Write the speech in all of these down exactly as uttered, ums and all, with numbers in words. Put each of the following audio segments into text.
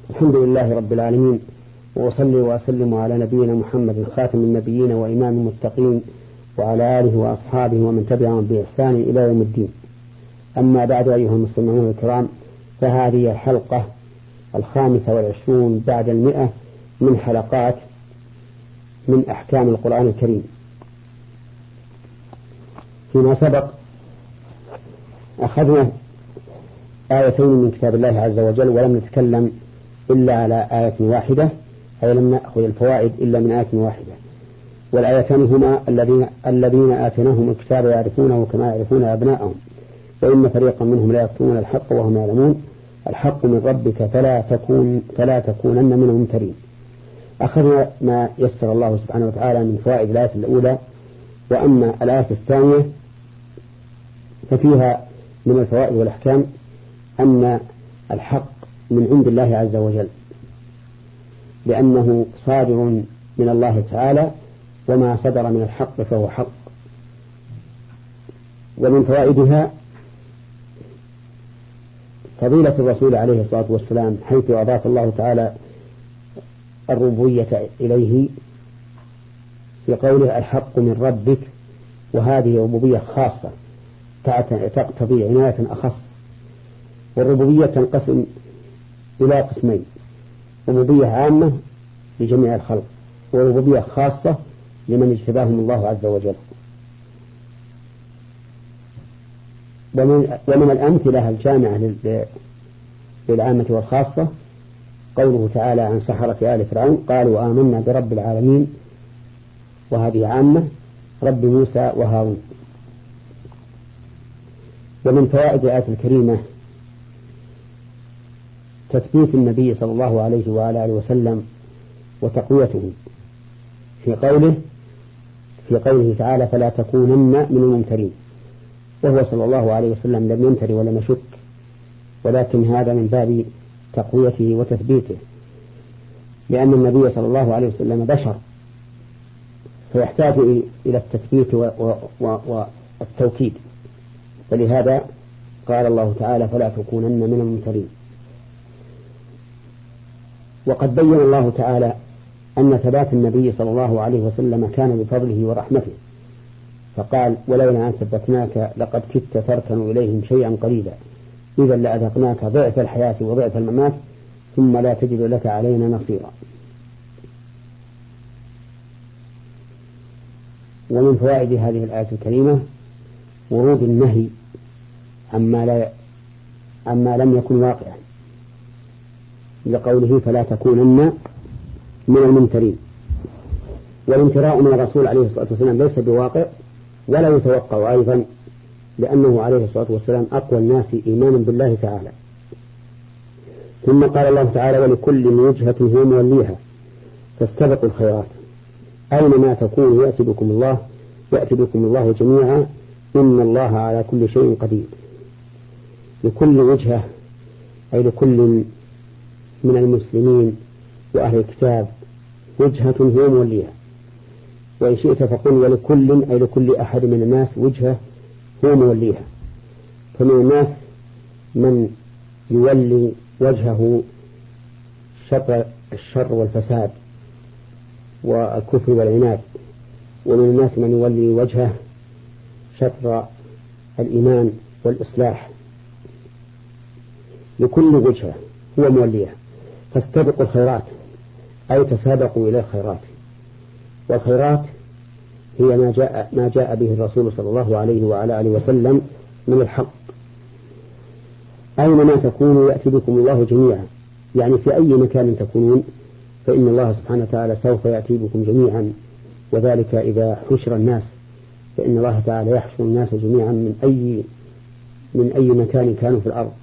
الحمد لله رب العالمين، وأصلي وأسلم على نبينا محمد خاتم النبيين وإمام المتقين وعلى آله وأصحابه ومن تبعهم بإحسان إلى يوم الدين. أما بعد، أيها المستمعون الكرام، فهذه الحلقة الخامسة والعشرون بعد المئة من حلقات من أحكام القرآن الكريم. فيما سبق أخذنا آيتين من كتاب الله عز وجل، ولم نتكلم إلا على آية واحدة، أي لم نأخذ الفوائد إلا من آية واحدة. والآيتان هما الذين الذين آتيناهم الكتاب يعرفونه كما يعرفون أبناءهم، وإن فريقا منهم لا يكتمون الحق وهم يعلمون، الحق من ربك فلا تكون فلا تكونن من الممترين. أخذنا ما يسر الله سبحانه وتعالى من فوائد الآية الأولى، وأما الآية الثانية ففيها من الفوائد والأحكام أن الحق من عند الله عز وجل، لأنه صادر من الله تعالى، وما صدر من الحق فهو حق. ومن فوائدها فضيلة الرسول عليه الصلاة والسلام، حيث أضاف الله تعالى الربوبية إليه في قوله الحق من ربك، وهذه ربوبية خاصة تقتضي عناية أخص. والربوبية تنقسم إلى قسمين: ربوبية عامة لجميع الخلق، وربوبية خاصة لمن اجتباهم الله عز وجل. ومن, ومن الأمثلة الجامعة للعامة والخاصة قوله تعالى عن سحرة آل فرعون قالوا آمنا برب العالمين، وهذه عامة، رب موسى وهارون. ومن فوائد الآية الكريمة تثبيت النبي صلى الله عليه وعلى آله وسلم وتقويته في قوله في قوله تعالى فلا تكونن من الممترين، وهو صلى الله عليه وسلم لم يمتر ولم يشك، ولكن هذا من باب تقويته وتثبيته، لأن النبي صلى الله عليه وسلم بشر فيحتاج إلى التثبيت والتوكيد، فلهذا قال الله تعالى فلا تكونن من الممترين. وقد بين الله تعالى أن ثبات النبي صلى الله عليه وسلم كان بفضله ورحمته، فقال ولولا أن ثبتناك لقد كدت تركن إليهم شيئا قليلا إذا لأذقناك ضعف الحياة وضعف الممات ثم لا تجد لك علينا نصيرا. ومن فوائد هذه الآية الكريمة ورود النهي عما, لا عما لم يكن واقعا، لقوله فلا تكونن من الممترين. والامتراء من الرسول عليه الصلاة والسلام ليس بواقع ولا يتوقع أيضا، لأنه عليه الصلاة والسلام أقوى الناس إيمانا بالله تعالى. ثم قال الله تعالى ولكل وجهة هو موليها فاستبقوا الخيرات، أينما تكونوا يأتي بكم الله يأتي بكم الله جميعا إن الله على كل شيء قدير. لكل وجهة أي لكل من المسلمين وأهل الكتاب وجهة هو موليها، وإن شئت فقل ولكل أي لكل أحد من الناس وجهة هو موليها. فمن الناس من يولي وجهه شطر الشر والفساد والكفر والعناد، ومن الناس من يولي وجهه شطر الإيمان والإصلاح. لكل وجهة هو موليها فاستبقوا الخيرات أي تسابقوا إلى الخيرات. والخيرات هي ما جاء, ما جاء به الرسول صلى الله عليه وعلى آله وسلم من الحق. أينما تكونوا يأتي بكم الله جميعا، يعني في أي مكان تكونون فإن الله سبحانه وتعالى سوف يأتي بكم جميعا، وذلك إذا حشر الناس، فإن الله تعالى يحشر الناس جميعا من أي من أي مكان كانوا في الأرض،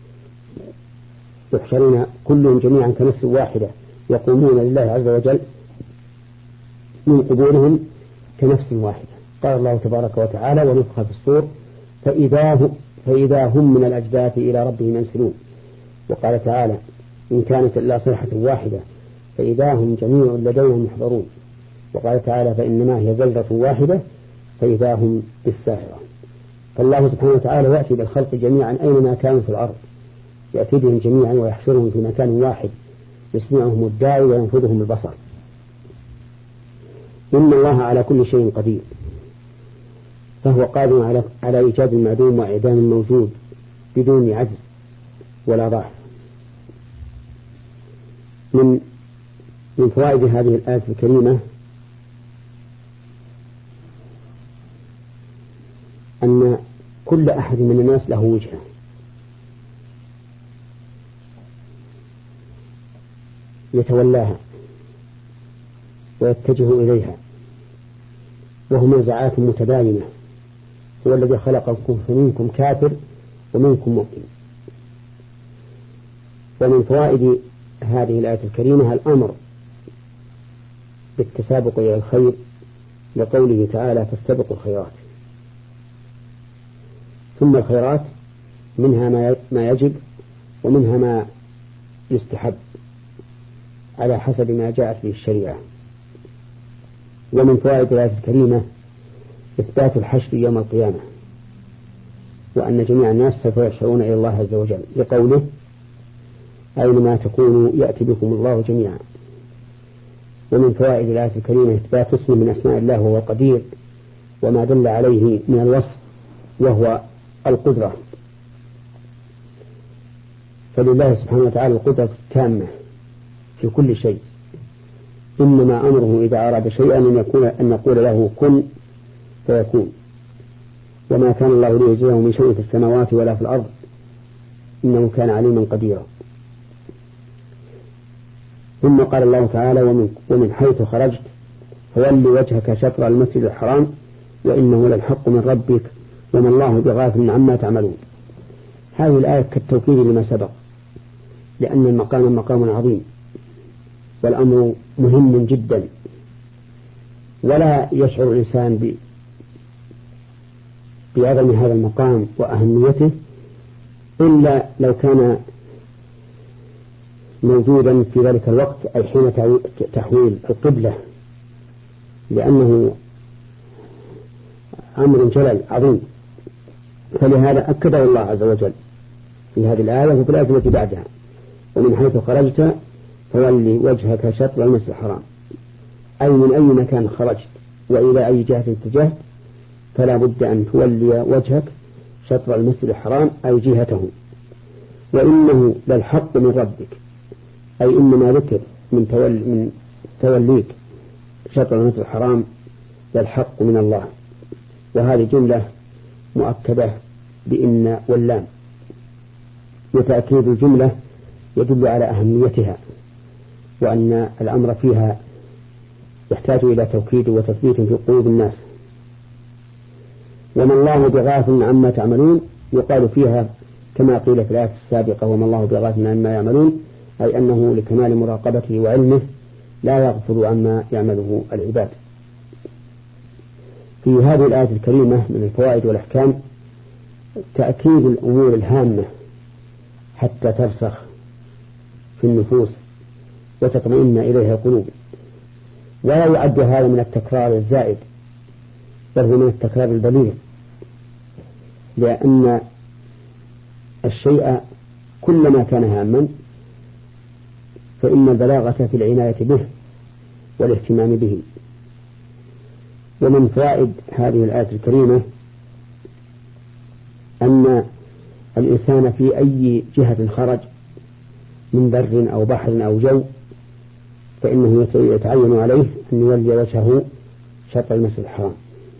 يحشرون كلهم جميعا كنفس واحدة، يقومون لله عز وجل من قبورهم كنفس واحدة. قال الله تبارك وتعالى ونفخ في الصور فإذا هم, فإذا هم من الأجداث إلى ربهم ينسلون. وقال تعالى إن كانت إلا صيحة واحدة فإذا هم جميع لديهم محضرون. وقال تعالى فإنما هي زلزلة واحدة فإذا هم بالساهرة. فالله سبحانه وتعالى يأتي بالخلق جميعا أينما كانوا في الأرض، يأتي بهم جميعا ويحشرهم في مكان واحد يسمعهم الداعي وينفذهم البصر. إن الله على كل شيء قدير، فهو قادر على على إيجاد المعدوم وإعدام الموجود بدون عجز ولا ضعف. من من فوائد هذه الآية الكريمة أن كل أحد من الناس له وجهة، يتولاها ويتجه إليها، وهم نزعات متباينة. هو الذي خلقكم فمنكم كافر ومنكم مؤمن. ومن فوائد هذه الآية الكريمة الأمر بالتسابق إلى الخير، لقوله تعالى فاستبقوا الخيرات. ثم الخيرات منها ما يجب ومنها ما يستحب على حسب ما جاءت به الشريعة. ومن فوائد الآية الكريمة إثبات الحشر يوم القيامة، وأن جميع الناس سوف يحشرون إلى الله عز وجل، لقوله أينما تكونوا يأتي بكم الله جميعا. ومن فوائد الآية الكريمة إثبات اسم من أسماء الله وهو القدير، وما دل عليه من الوصف وهو القدرة، فلله سبحانه وتعالى القدرة التامة في كل شيء. إنما أمره إذا أراد شيئا أن يكون أن نقول له كن فيكون، وما كان الله ليجزيه من شيء في السماوات ولا في الأرض إنه كان عليما قديرا. ثم قال الله تعالى ومن, ومن حيث خرجت فولي وجهك شطر المسجد الحرام وإنه للحق من ربك وما الله بغافل عما تعملون. هذه الآية كالتوكيد لما سبق، لأن المقام مقام عظيم والأمر مهم جدا، ولا يشعر الإنسان بعظم هذا المقام وأهميته إلا لو كان موجودا في ذلك الوقت، أي حين تحويل القبلة، لأنه أمر جلل عظيم. فلهذا أكده الله عز وجل في هذه الآية وفي الآية التي بعدها ومن حيث خرجت فولي وجهك شطر المسجد الحرام، أي من أي مكان خرجت وإلى أي جهة اتجهت فلا بد أن تولي وجهك شطر المسجد الحرام أي جهته. وإنه للحق من ربك، أي إنما ذكر من, تول من توليك شطر المسجد الحرام للحق من الله. وهذه جملة مؤكدة بإن واللام، وتأكيد الجملة يدل على أهميتها وأن الأمر فيها يحتاج إلى توكيد وتثبيت في قلوب الناس. وما الله بغافل عما تعملون يقال فيها كما قيل في الآية السابقة وما الله بغافل عما يعملون، أي أنه لكمال مراقبته وعلمه لا يغفل عما يعمله العباد. في هذه الآية الكريمة من الفوائد والأحكام تأكيد الأمور الهامة حتى ترسخ في النفوس وتطمئن إليها القلوب، ولا يعد هذا من التكرار الزائد بل هو من التكرار البليغ، لأن الشيء كلما كان هاما فإن البلاغة في العناية به والاهتمام به. ومن فوائد هذه الآية الكريمة أن الإنسان في أي جهة خرج من بر أو بحر أو جو فإنه يتعين عليه أن يولي وجهه شطر المسجد الحرام،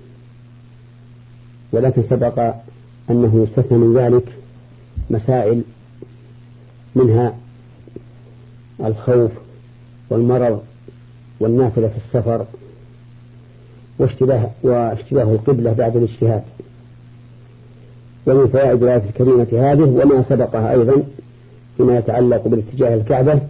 ولكن سبق أنه يستثنى من ذلك مسائل، منها الخوف والمرض والنافلة في السفر واشتباه, واشتباه القبلة بعد الاجتهاد. ومن فوائد الآية الكريمة هذه وما سبقها أيضا فيما يتعلق بالاتجاه الكعبة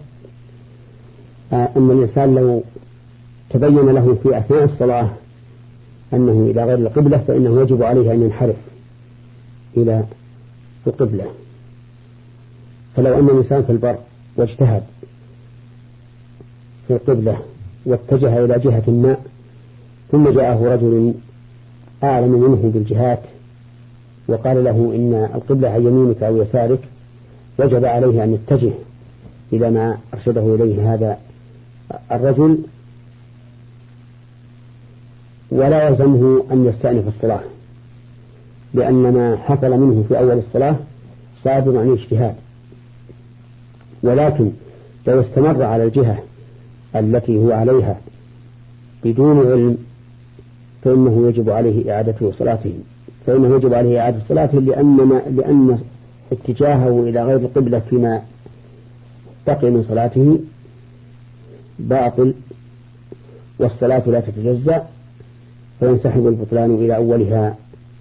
أن الإنسان لو تبين له في أثناء الصلاة أنه إلى غير القبلة فإنه يجب عليه أن ينحرف إلى القبلة. فلو أن الإنسان في البر واجتهد في القبلة واتجه إلى جهة ما ثم جاءه رجل أعلم منه بالجهات وقال له إن القبلة عن يمينك أو يسارك، وجب عليه أن يتجه إلى ما أرشده إليه هذا الرجل، ولا يلزمه أن يستأنف الصلاة، لأن ما حصل منه في أول الصلاة صادر عن اجتهاد. ولكن لو استمر على الجهة التي هو عليها بدون علم فإنه يجب عليه إعادة صلاته فإنه يجب عليه إعادة صلاته لأن لأن اتجاهه إلى غير القبلة فيما بقي من صلاته باطل، والصلاة لا تتجزأ، فينسحب البطلان إلى أولها.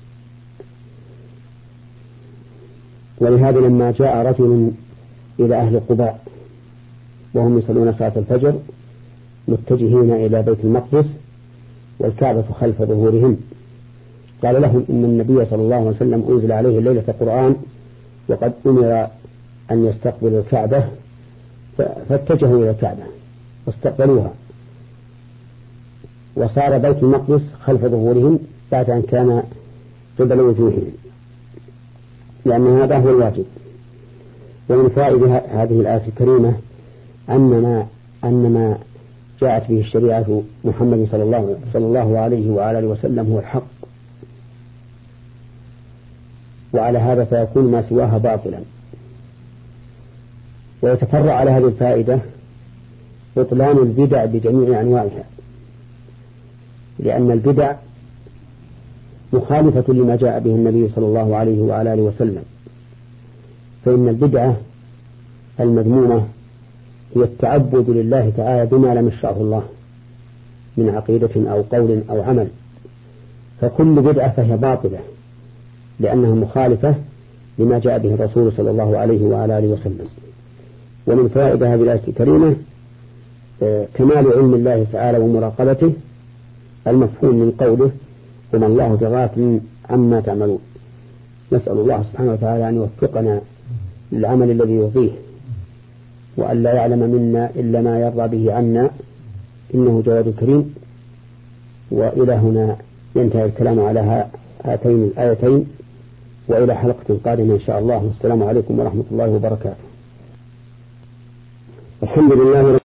ولهذا لما جاء رجل إلى أهل قباء وهم يصلون صلاة الفجر متجهين إلى بيت المقدس والكعبة خلف ظهورهم، قال لهم إن النبي صلى الله عليه وسلم أنزل عليه الليلة قرآن وقد أمر أن يستقبل الكعبة، فاتجهوا إلى الكعبة واستقبلوها، وصار بيت المقدس خلف ظهورهم بعد أن كان قبل وجوههم، لأن هذا هو الواجب. ومن فائدة هذه الآية الكريمة أننا أنما جاءت به الشريعة محمد صلى الله, صلى الله عليه وعلى آله وسلم هو الحق، وعلى هذا فيكون ما سواها باطلا. ويتفرع على هذه الفائدة بطلان البدع بجميع أنواعها، لأن البدع مخالفة لما جاء به النبي صلى الله عليه وعلى آله وسلم. فإن البدعة المذمومة هي التعبد لله تعالى بما لم يشرعه الله من عقيدة أو قول أو عمل، فكل بدعة فهي باطلة لأنها مخالفة لما جاء به الرسول صلى الله عليه وعلى آله وسلم. ومن فائدة هذه الآية الكريمة كمال علم الله تعالى ومراقبته المفهوم من قوله وما الله بغافل عما تعملون. نسأل الله سبحانه وتعالى أن يوفقنا للعمل الذي يرضيه، وأن لا يعلم منا إلا ما يرضى به عنا، إنه جواد كريم. وإلى هنا ينتهي الكلام على هاتين الآيتين، وإلى حلقة قادمة إن شاء الله. والسلام عليكم ورحمة الله وبركاته. الحمد لله.